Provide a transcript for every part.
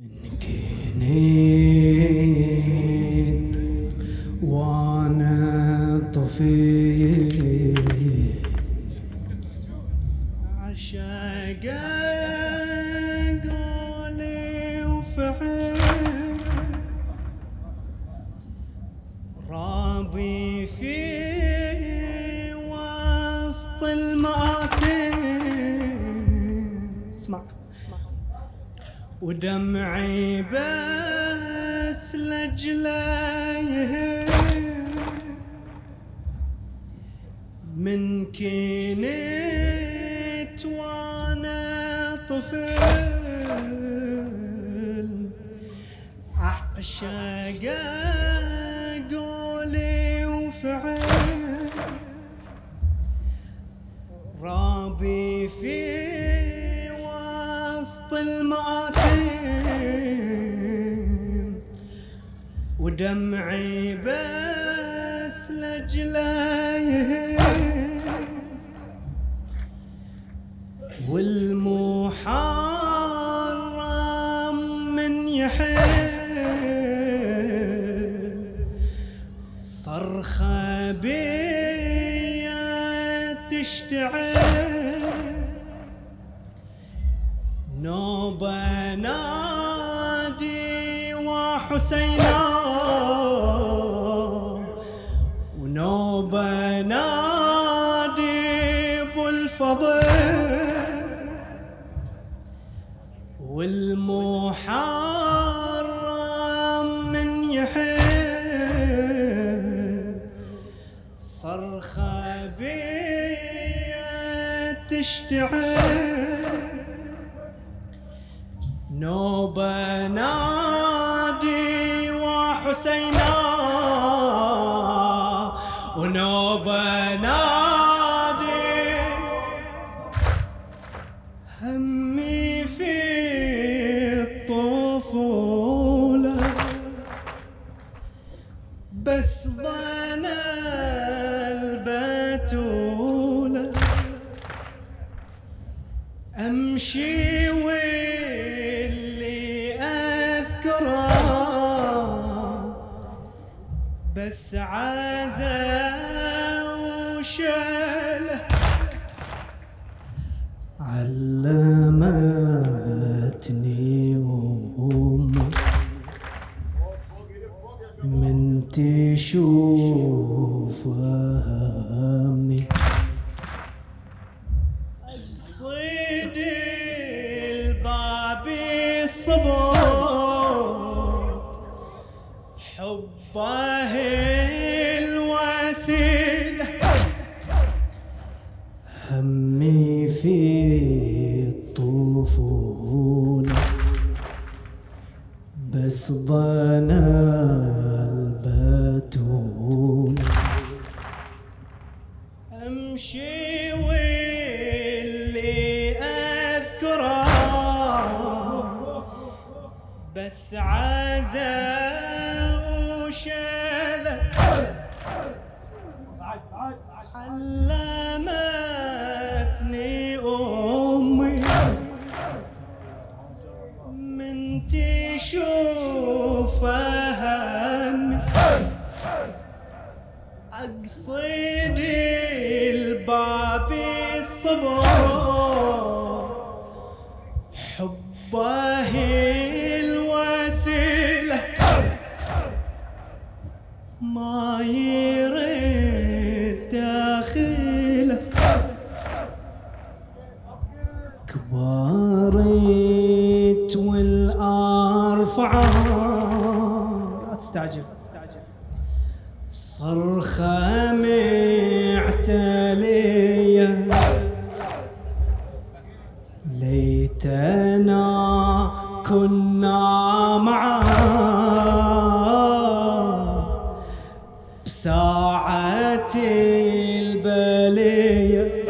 من كنت وانا طفي عشاق قولي وفعل رابي في وسط المآتم. اسمع ودمعي بس لجليه من كنت وانا طفل اعشق قولي وفعل رابي في وسط المآتم ودمعي بس لجليه والمحرم من يحل صرخة بيا تشتعل نوبة نادي وحسينا ونوبة نادي بالفضل والمحرم من يحل صرخة بيا تشتعل نوبة نادي وحسينا ونوبة نادي همي في الطفولة بس ظن البتولة أمشي واللي أذكره بس عزا وشله علمتني أمي من تشوف همي صيد الباب الصبر حبه الوسيله همي في الطفولة بس ظن البتولة أمشي واللي أذكره بس عزا وشله علمتني أمي من تشوف همي أقصد الباب الصبر حبه الوسيلة ما يرد داخله كبرت والأرفع لا تستعجل صرخة معتلية ليتنا كنا معاه بساعة البلية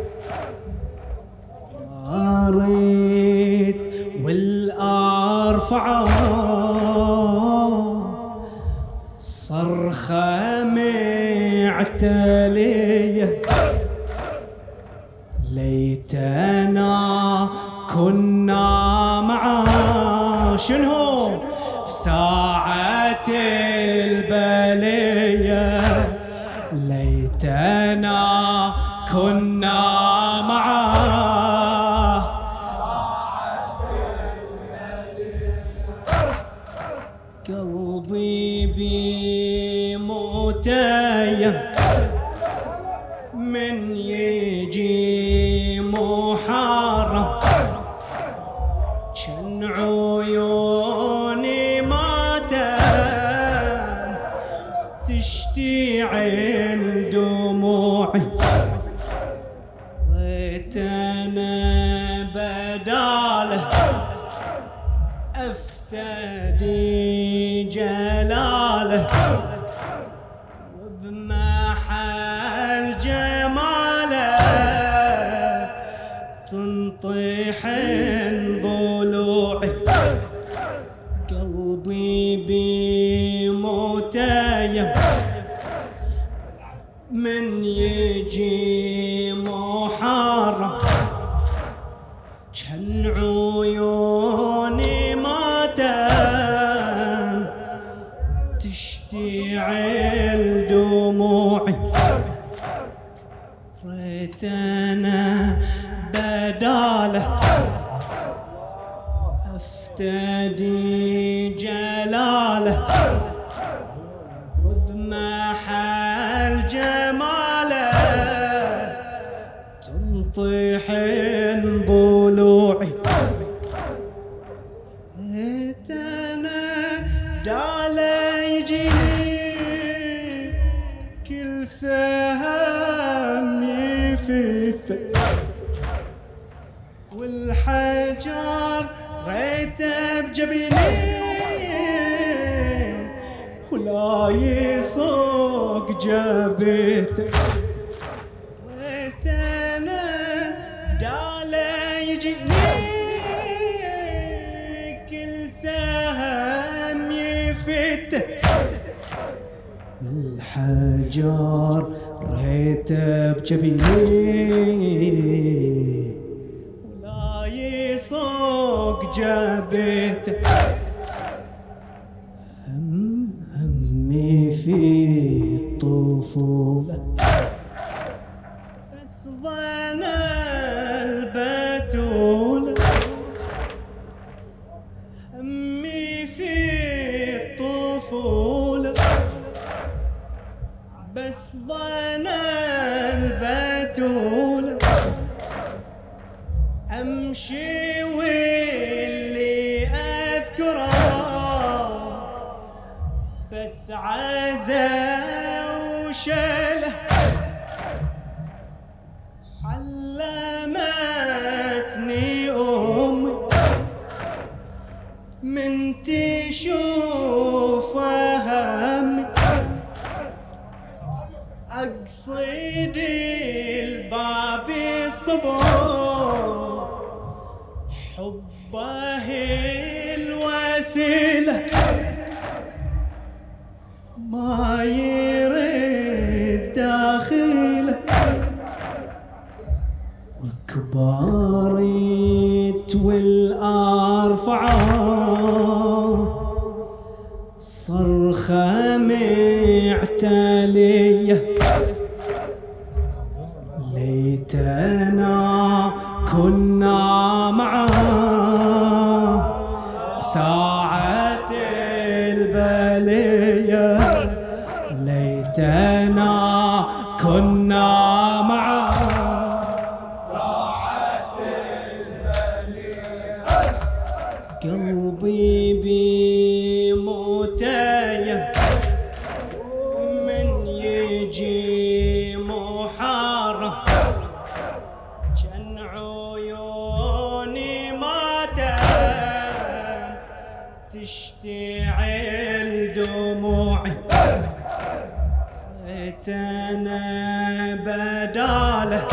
ريت والأرفع صرخة معتلية ليتنا كنا معاه شنو بساعة البلية ليتنا كنا معاه. قلبي بمتيم من يجي محرم كان عيوني ماتت تشتعل دموعي ريتنا بداله افتدي جلاله وبمحل جماله تنطيح ضلوعي. قلبي بمتيم من يجي محرم كان عيوني ماتم تشتعل دموعي ريتنا بداله افتدي جلاله وبمحل جماله تنطيح ضلوعي. ريتنا داله يجيني كل سهم يفته والحجر ريته بجبيني ولا يصوق جبيته. ريتنا بداله يجيني كل سهم يفته الحجر ريته بجبيني ولا يصوق جبيته. همي في الطفولة بس ظن البتولة همي في الطفولة بس ظن البتولة أمشي واللي أذكره بس عزا وشله علمتني أمي من تشوف همي أقصد الباب الصبر حبه الوسيلة ما يرد داخله وكباريت والأرفعه صرخة معتلية ليتنا كنا معاه ساعة البلية ليتنا كنا معاه ساعة البلية. قلبي بمتيم من يجي محرم كان عيوني ماتم تشتعل دموعي ريتنا بداله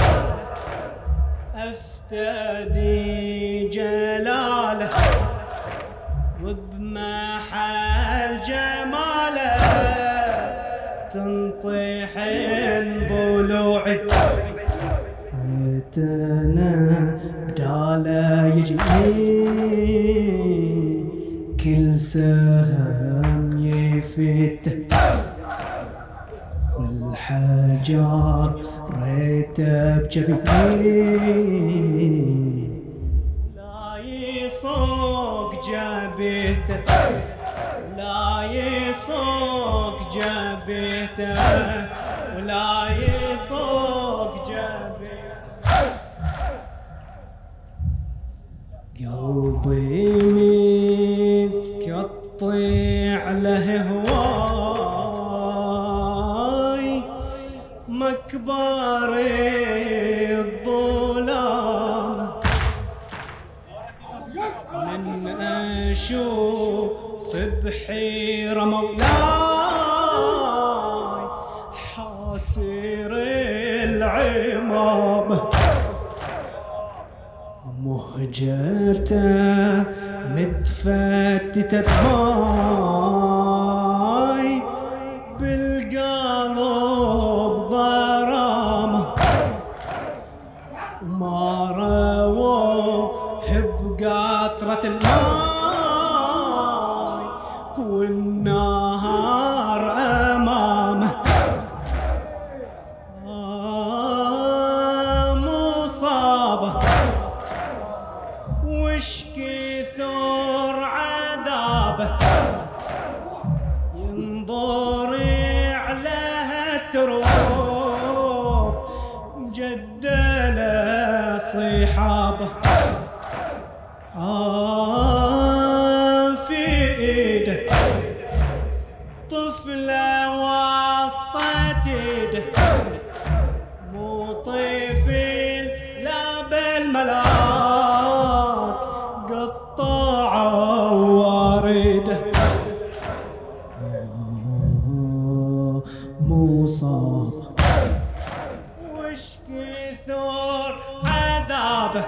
افتدي جلاله وبمحل جماله تنطيح ضلوعي ريتنا بداله يجيني كل سهم يفتح والحجار ريته بجبيني لا يصوق جبهته لا يصوق جبهته ولا يصوق جبهته قلبي متقطع له هواي مكبر الظلام من أشوف بحيرة مولاي حاسر العمام مهجته متفتتة هاي بالقلب ضرامة ما رووه بقطرة الماي والنهار أمامه مصابة وش كثر عذابه ينظر عليها التروب مجدله صحابه في ايده طفله وسطة ايده مو طفل لا بالملاك قطع وريده مصاب وش كثر عذابه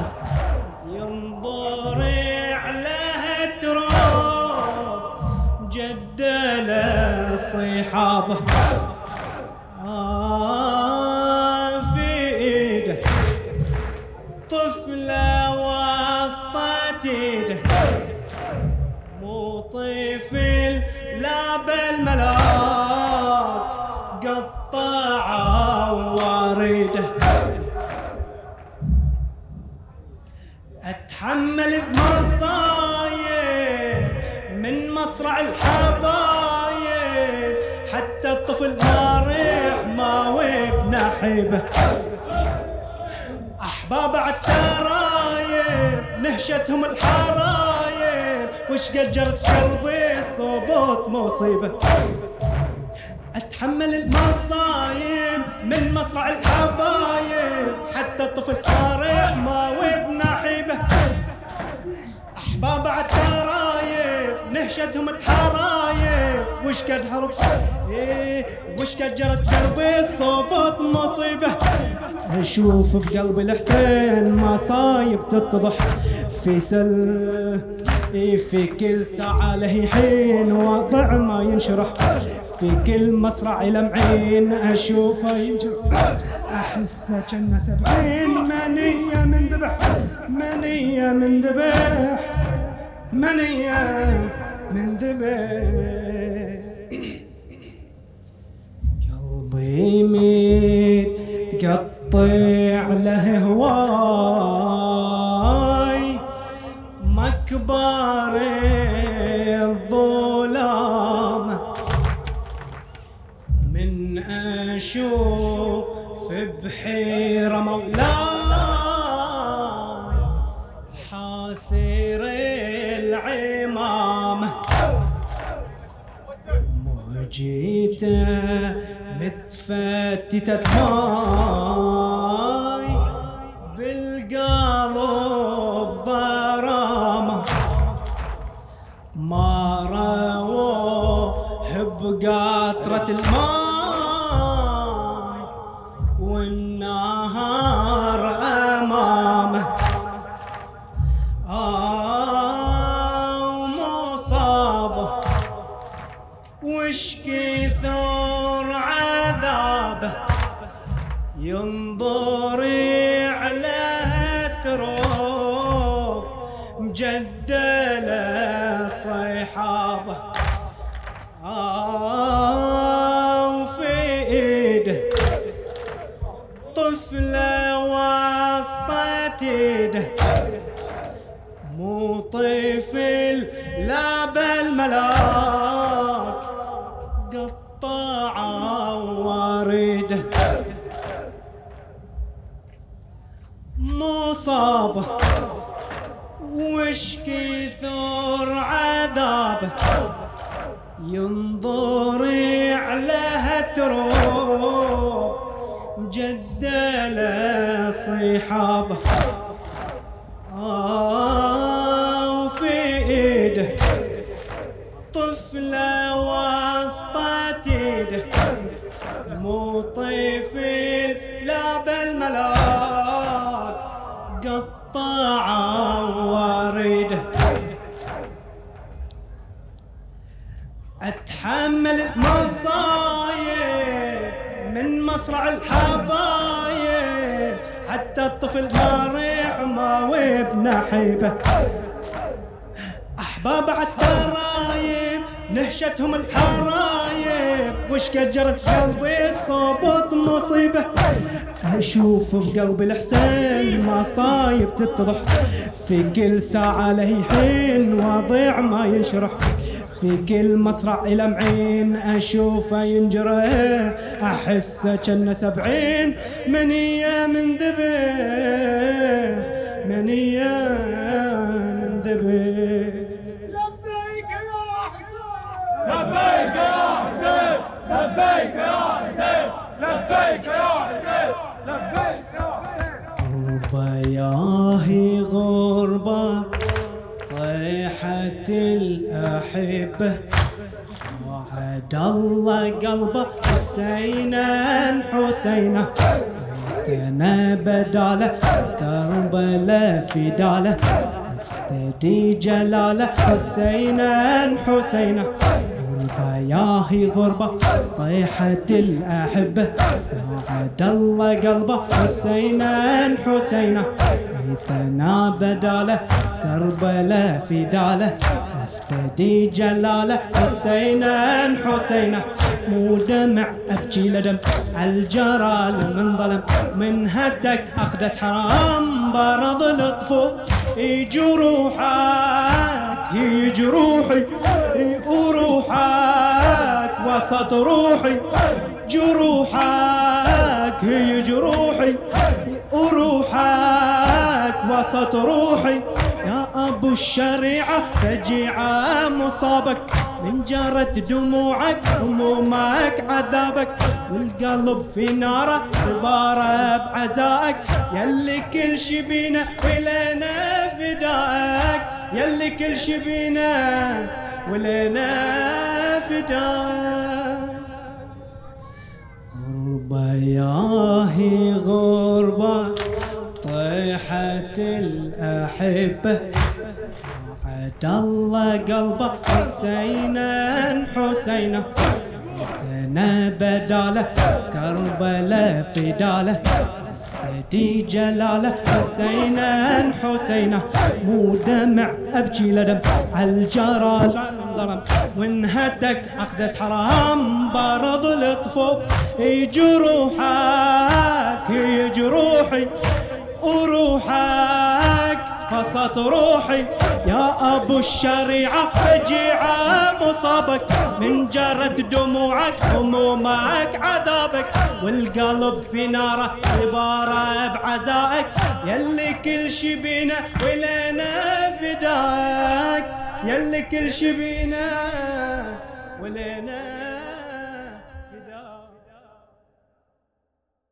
ينظر عليها التراب جدله صحابه في ايده طفله وسطة ايده مو طفل لا بالملاك قطع وريده اتحمل المصايب من مصرع الحبايب حتى الطفل ما ريح ما وبنحيبه احباب عالترايب نهشتهم الحرايب وش قجرت قلبي صوبوت مصيبه اتحمل المصايب من مصرع الحبايب حتى الطفل طارح ما وبنحيبه احباب عالترايب نهشتهم الحرايب وش قد حرب وش قد جرت قلبي صوبت مصيبه اشوف بقلبي الحسين مصايب تتضح في في كل ساعة له حين وضع ما ينشرح في كل مصرع لمعين اشوفه ينجرح احسه كنا 70 منية من ذبح منية من ذبح منية من ذبح قلبي ميت تقطع له هواي مكبر الظلام من أشوف بحيرة مولاي حاسر العمامة مهجته متفتتة ماي بالقلب ضرامة ما رووه بقطرة الماي والنهار أمامه مصابه وش كثر عذابه ينظر عليها تروب مجدله صيحابه وفي ايده طفلة وسطة ايده مو طفل لا بل ملاك قطع وريده مصابه وش كثر عذابه ينظر عليها تروب مجدله صيحابه وفي ايده طفله وسطة ايده مو طفل لا بل ملاك قطع وريده اتحمل المصايب من مصرع الحبايب حتى الطفل ضارع ما وبنحيبه احباب عالترايب نهشتهم الحرايب وش كجرت قلبي صوبت مصيبه اشوف بقلبي الحسين مصايب تتضح في كل ساعه له حين وضيع ما ينشرح في كل مصرع إلى معين أشوفه ينجرح أحسه كأنه 70 منية من ذبح منية من ذبح لبيك يا حسين لبيك يا حسين لبيك يا حسين لبيك يا حسين لبيك يا حسين غربة ياهي غربة طيحة الأحبة وعد الله قلبه حسينا حسينا ويتنا بداله كربلاء فداله افتدي جلاله حسينا حسينا غربة ياهي غربة طيحة الأحبة ساعد الله قلبه حسينا حسينا ويتنا بداله كربلاء فداله افتدي جلاله حسينا حسينا مو دمع ابكي لدم عالجرال من ظلم من هدك اقدس حرام برض لطفو جروحك جروحي وروحك وسط روحي جروحك جروحي وروحك وسط روحي يا ابو الشريعه فجيعه مصابك من جرت دموعك همومك عذابك والقلب في ناره سباره بعزائك يلي كل شي بينا ولنا فداك يلي كل شي بينا ولنا فداك غربة ياهي غربة طيحة الأحبة وعد الله قلبه حسينا حسينا ويتنا بداله كربلاء فداله افتدي جلاله حسينا حسينا مو دمع ابكي لدم عالجرال من ظلم وانهدك اقدس حرام برض لطفو جروحك جروحي وروحك وسط روحي يا ابو الشريعه فجيعه مصابك من جرت دموعك همومك عذابك والقلب في ناره عباره بعزائك يلي كل شي بينا ولنا فداك يلي كل شي بينا ولنا